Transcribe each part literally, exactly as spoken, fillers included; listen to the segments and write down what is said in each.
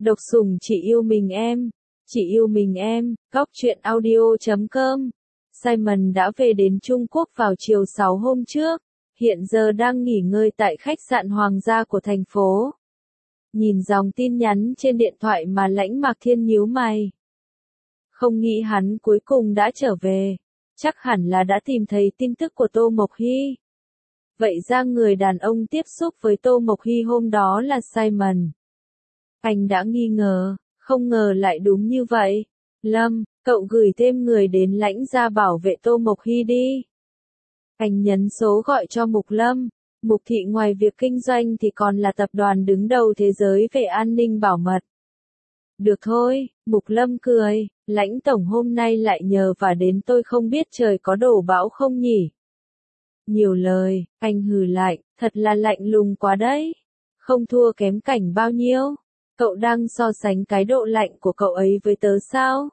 Độc sủng chỉ yêu mình em. Chỉ yêu mình em. Góc truyện audio chấm com. Simon đã về đến Trung Quốc vào chiều sáu hôm trước. Hiện giờ đang nghỉ ngơi tại khách sạn Hoàng gia của thành phố. Nhìn dòng tin nhắn trên điện thoại mà Lãnh Mạc Thiên nhíu mày. Không nghĩ hắn cuối cùng đã trở về. Chắc hẳn là đã tìm thấy tin tức của Tô Mộc Hy. Vậy ra người đàn ông tiếp xúc với Tô Mộc Hy hôm đó là Simon. Anh đã nghi ngờ, không ngờ lại đúng như vậy. Lâm, cậu gửi thêm người đến Lãnh gia bảo vệ Tô Mộc Hy đi. Anh nhấn số gọi cho Mục Lâm. Mục Thị ngoài việc kinh doanh thì còn là tập đoàn đứng đầu thế giới về an ninh bảo mật. Được thôi, Mục Lâm cười, Lãnh tổng hôm nay lại nhờ và đến tôi không biết trời có đổ bão không nhỉ. Nhiều lời, anh hừ lạnh, thật là lạnh lùng quá đấy. Không thua kém Cảnh bao nhiêu. Cậu đang so sánh cái độ lạnh của cậu ấy với tớ sao?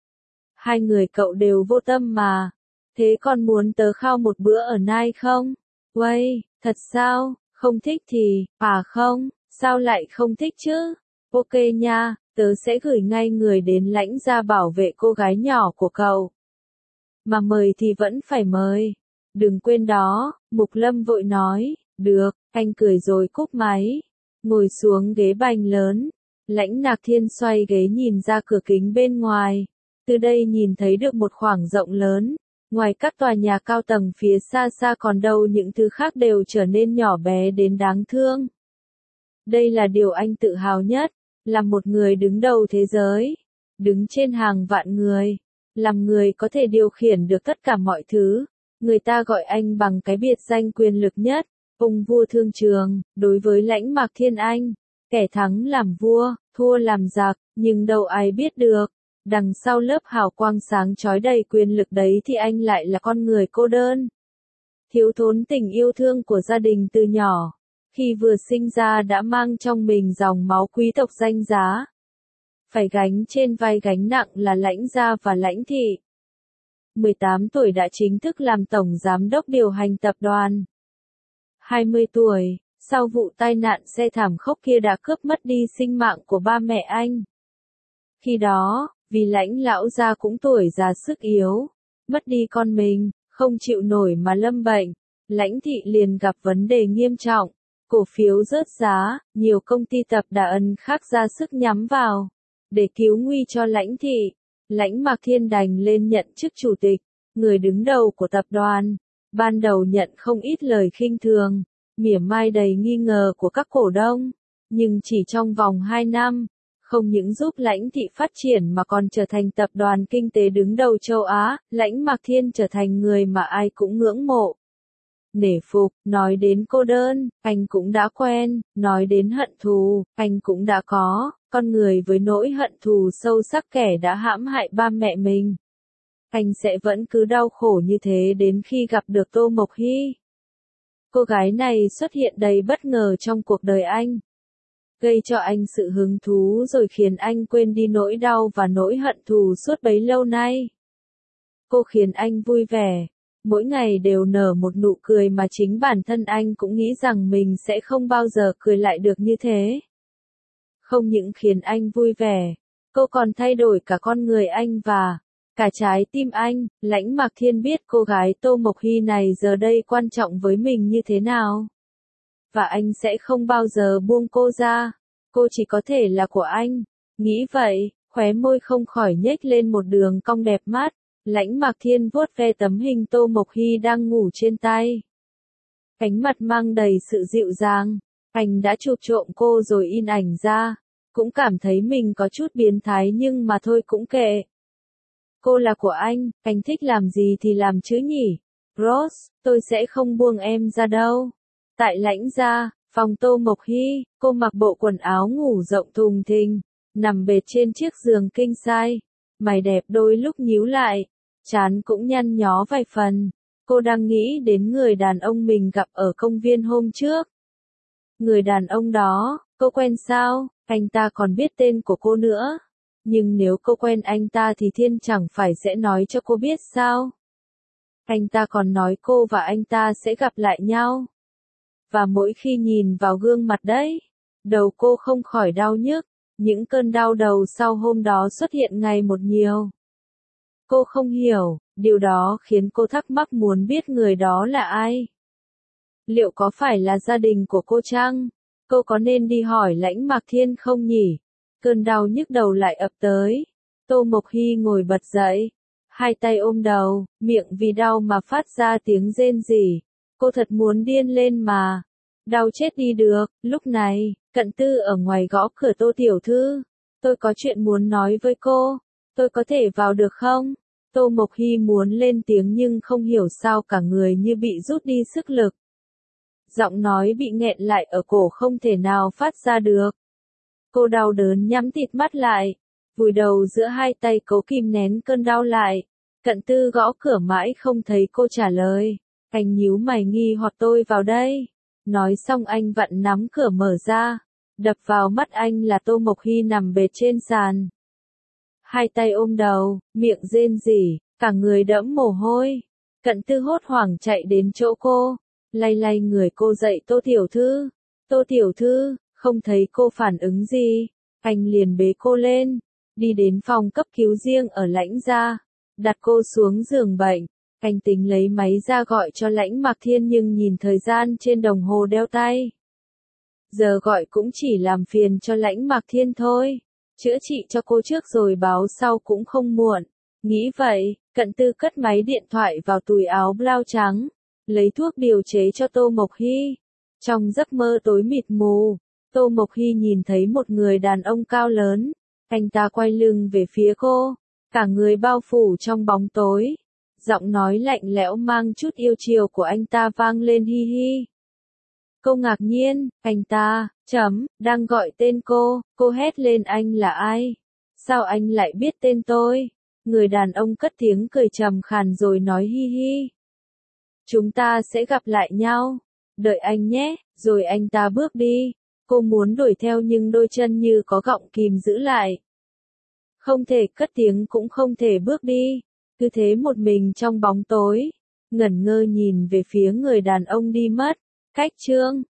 Hai người cậu đều vô tâm mà. Thế còn muốn tớ khao một bữa ở Nai không? Uây, thật sao? Không thích thì, à không, sao lại không thích chứ? Ok nha, tớ sẽ gửi ngay người đến Lãnh gia bảo vệ cô gái nhỏ của cậu. Mà mời thì vẫn phải mời. Đừng quên đó, Mục Lâm vội nói, được, anh cười rồi cúp máy. Ngồi xuống ghế bành lớn. Lãnh Mạc Thiên xoay ghế nhìn ra cửa kính bên ngoài. Từ đây nhìn thấy được một khoảng rộng lớn. Ngoài các tòa nhà cao tầng phía xa xa còn đâu những thứ khác đều trở nên nhỏ bé đến đáng thương. Đây là điều anh tự hào nhất, là một người đứng đầu thế giới, đứng trên hàng vạn người, làm người có thể điều khiển được tất cả mọi thứ. Người ta gọi anh bằng cái biệt danh quyền lực nhất, ông vua thương trường. Đối với Lãnh Mạc Thiên anh, kẻ thắng làm vua, thua làm giặc, nhưng đâu ai biết được. Đằng sau lớp hào quang sáng chói đầy quyền lực đấy thì anh lại là con người cô đơn. Thiếu thốn tình yêu thương của gia đình từ nhỏ. Khi vừa sinh ra đã mang trong mình dòng máu quý tộc danh giá. Phải gánh trên vai gánh nặng là Lãnh gia và Lãnh thị. mười tám tuổi đã chính thức làm tổng giám đốc điều hành tập đoàn. hai mươi tuổi, sau vụ tai nạn xe thảm khốc kia đã cướp mất đi sinh mạng của ba mẹ anh. Khi đó, vì Lãnh lão gia cũng tuổi già sức yếu, mất đi con mình, không chịu nổi mà lâm bệnh, Lãnh thị liền gặp vấn đề nghiêm trọng, cổ phiếu rớt giá, nhiều công ty tập đoàn khác ra sức nhắm vào, để cứu nguy cho Lãnh thị. Lãnh Mạc Thiên đành lên nhận chức chủ tịch, người đứng đầu của tập đoàn. Ban đầu nhận không ít lời khinh thường, mỉa mai đầy nghi ngờ của các cổ đông, nhưng chỉ trong vòng hai năm, không những giúp Lãnh thị phát triển mà còn trở thành tập đoàn kinh tế đứng đầu châu Á. Lãnh Mạc Thiên trở thành người mà ai cũng ngưỡng mộ, nể phục. Nói đến cô đơn, anh cũng đã quen, nói đến hận thù, anh cũng đã có. Con người với nỗi hận thù sâu sắc kẻ đã hãm hại ba mẹ mình, anh sẽ vẫn cứ đau khổ như thế đến khi gặp được Tô Mộc Hy. Cô gái này xuất hiện đầy bất ngờ trong cuộc đời anh, gây cho anh sự hứng thú rồi khiến anh quên đi nỗi đau và nỗi hận thù suốt bấy lâu nay. Cô khiến anh vui vẻ, mỗi ngày đều nở một nụ cười mà chính bản thân anh cũng nghĩ rằng mình sẽ không bao giờ cười lại được như thế. Không những khiến anh vui vẻ, cô còn thay đổi cả con người anh và cả trái tim anh. Lãnh Mạc Thiên biết cô gái Tô Mộc Hy này giờ đây quan trọng với mình như thế nào. Và anh sẽ không bao giờ buông cô ra. Cô chỉ có thể là của anh. Nghĩ vậy, khóe môi không khỏi nhếch lên một đường cong đẹp mắt. Lãnh Mạc Thiên vuốt ve tấm hình Tô Mộc Hy đang ngủ trên tay. Ánh mặt mang đầy sự dịu dàng. Anh đã chụp trộm cô rồi in ảnh ra. Cũng cảm thấy mình có chút biến thái nhưng mà thôi cũng kệ. Cô là của anh, anh thích làm gì thì làm chứ nhỉ. Rose, tôi sẽ không buông em ra đâu. Tại Lãnh gia, phòng Tô Mộc Hy, cô mặc bộ quần áo ngủ rộng thùng thình, nằm bệt trên chiếc giường king size. Mày đẹp đôi lúc nhíu lại, trán cũng nhăn nhó vài phần. Cô đang nghĩ đến người đàn ông mình gặp ở công viên hôm trước. Người đàn ông đó, cô quen sao? Anh ta còn biết tên của cô nữa. Nhưng nếu cô quen anh ta thì Thiên chẳng phải sẽ nói cho cô biết sao? Anh ta còn nói cô và anh ta sẽ gặp lại nhau. Và mỗi khi nhìn vào gương mặt đấy, đầu cô không khỏi đau nhức. những cơn đau đầu sau hôm đó xuất hiện ngày một nhiều. Cô không hiểu, điều đó khiến cô thắc mắc muốn biết người đó là ai. Liệu có phải là gia đình của cô chăng? Cô có nên đi hỏi Lãnh Mạc Thiên không nhỉ? Cơn đau nhức đầu lại ập tới. Tô Mộc Hy ngồi bật dậy, hai tay ôm đầu, miệng vì đau mà phát ra tiếng rên rỉ. Cô thật muốn điên lên mà. Đau chết đi được. Lúc này, Cận Tư ở ngoài gõ cửa. Tô tiểu thư, tôi có chuyện muốn nói với cô. Tôi có thể vào được không? Tô Mộc Hy muốn lên tiếng nhưng không hiểu sao cả người như bị rút đi sức lực. Giọng nói bị nghẹn lại ở cổ không thể nào phát ra được. Cô đau đớn nhắm tịt mắt lại, vùi đầu giữa hai tay cố kìm nén cơn đau lại. Cận Tư gõ cửa mãi không thấy cô trả lời. Anh nhíu mày nghi hoặc tôi vào đây. Nói xong anh vặn nắm cửa mở ra. Đập vào mắt anh là Tô Mộc Hy nằm bệt trên sàn. Hai tay ôm đầu, miệng rên rỉ, cả người đẫm mồ hôi. Cận Tư hốt hoảng chạy đến chỗ cô, lay lay người cô dậy. Tô tiểu thư, Tô tiểu thư, không thấy cô phản ứng gì. Anh liền bế cô lên, đi đến phòng cấp cứu riêng ở Lãnh gia, đặt cô xuống giường bệnh. Anh tính lấy máy ra gọi cho Lãnh Mạc Thiên nhưng nhìn thời gian trên đồng hồ đeo tay. Giờ gọi cũng chỉ làm phiền cho Lãnh Mạc Thiên thôi. Chữa trị cho cô trước rồi báo sau cũng không muộn. Nghĩ vậy, Cận Tư cất máy điện thoại vào túi áo blau trắng, lấy thuốc điều chế cho Tô Mộc Hy. Trong giấc mơ tối mịt mù, Tô Mộc Hy nhìn thấy một người đàn ông cao lớn. Anh ta quay lưng về phía cô, cả người bao phủ trong bóng tối. Giọng nói lạnh lẽo mang chút yêu chiều của anh ta vang lên hi hi. Cô ngạc nhiên, anh ta, chấm, đang gọi tên cô. Cô hét lên anh là ai? Sao anh lại biết tên tôi? Người đàn ông cất tiếng cười trầm khàn rồi nói hi hi. Chúng ta sẽ gặp lại nhau. Đợi anh nhé. Rồi anh ta bước đi. Cô muốn đuổi theo nhưng đôi chân như có gọng kìm giữ lại. Không thể cất tiếng cũng không thể bước đi. Cứ thế một mình trong bóng tối, ngẩn ngơ nhìn về phía người đàn ông đi mất. Cách chương